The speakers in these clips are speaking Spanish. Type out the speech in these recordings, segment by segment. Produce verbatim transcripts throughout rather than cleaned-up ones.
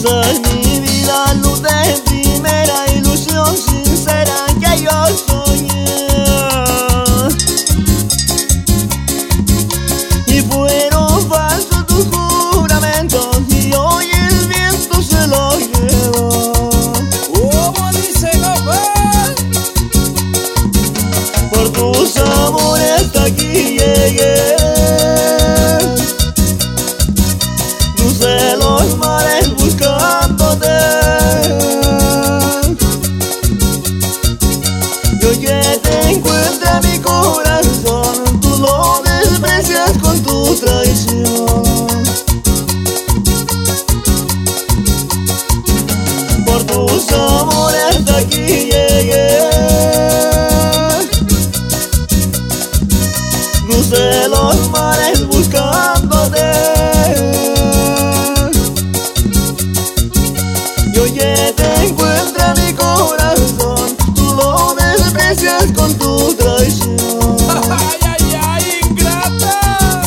sos mi vida, luz de primera, ilusión sincera que yo soñé. Y fueron falsos tus juramentos y hoy el viento se los llevó. ¿Cómo dice papá? Por tus amores hasta aquí llegué. Crucé los mares buscándote. Y hoy que te encuentra mi corazón, tú lo desprecias con tu traición. Por tus amores hasta aquí llegué. Crucé los mares buscándote. Y hoy que te encuentra mi corazón, tú lo desprecias con tu traición. ¡Ay, ay, ay, ingrata!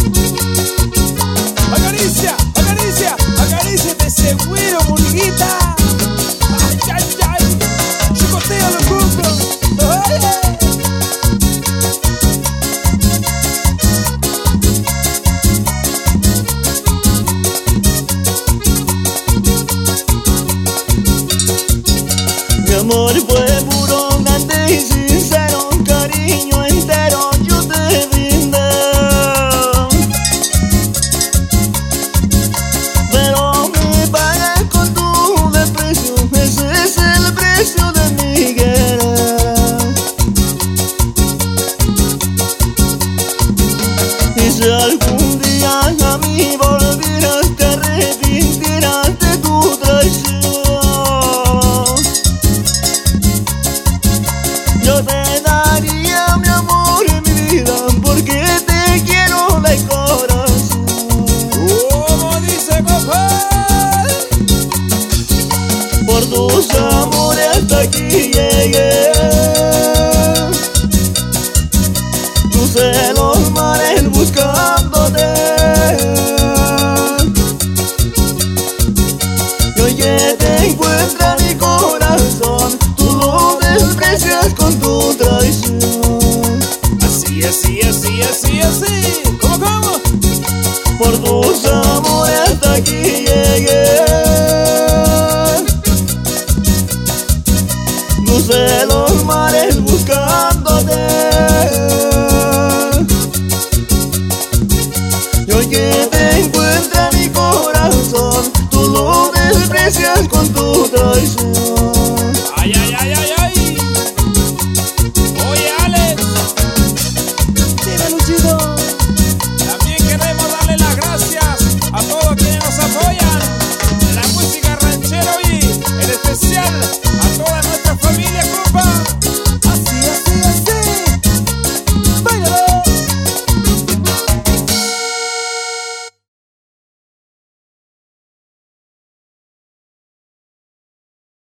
¡Acaricia, acaricia, acaríciate ese güiro, murguita! ¡Ay, ay, ay! ¡Chicotea los cucos! ¡Oye! Mi amor fue